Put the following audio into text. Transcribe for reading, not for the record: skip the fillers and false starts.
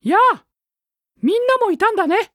やあ、みんなもいたんだね。